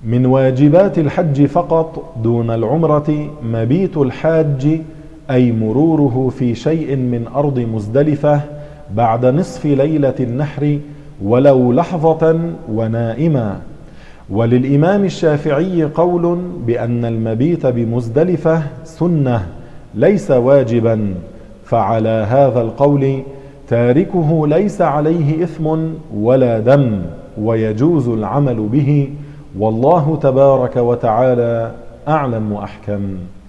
من واجبات الحج فقط دون العمرة مبيت الحاج، أي مروره في شيء من أرض مزدلفة بعد نصف ليلة النحر ولو لحظة ونائما. وللإمام الشافعي قول بأن المبيت بمزدلفة سنة ليس واجبا، فعلى هذا القول تاركه ليس عليه إثم ولا دم، ويجوز العمل به، والله تبارك وتعالى أعلم وأحكم.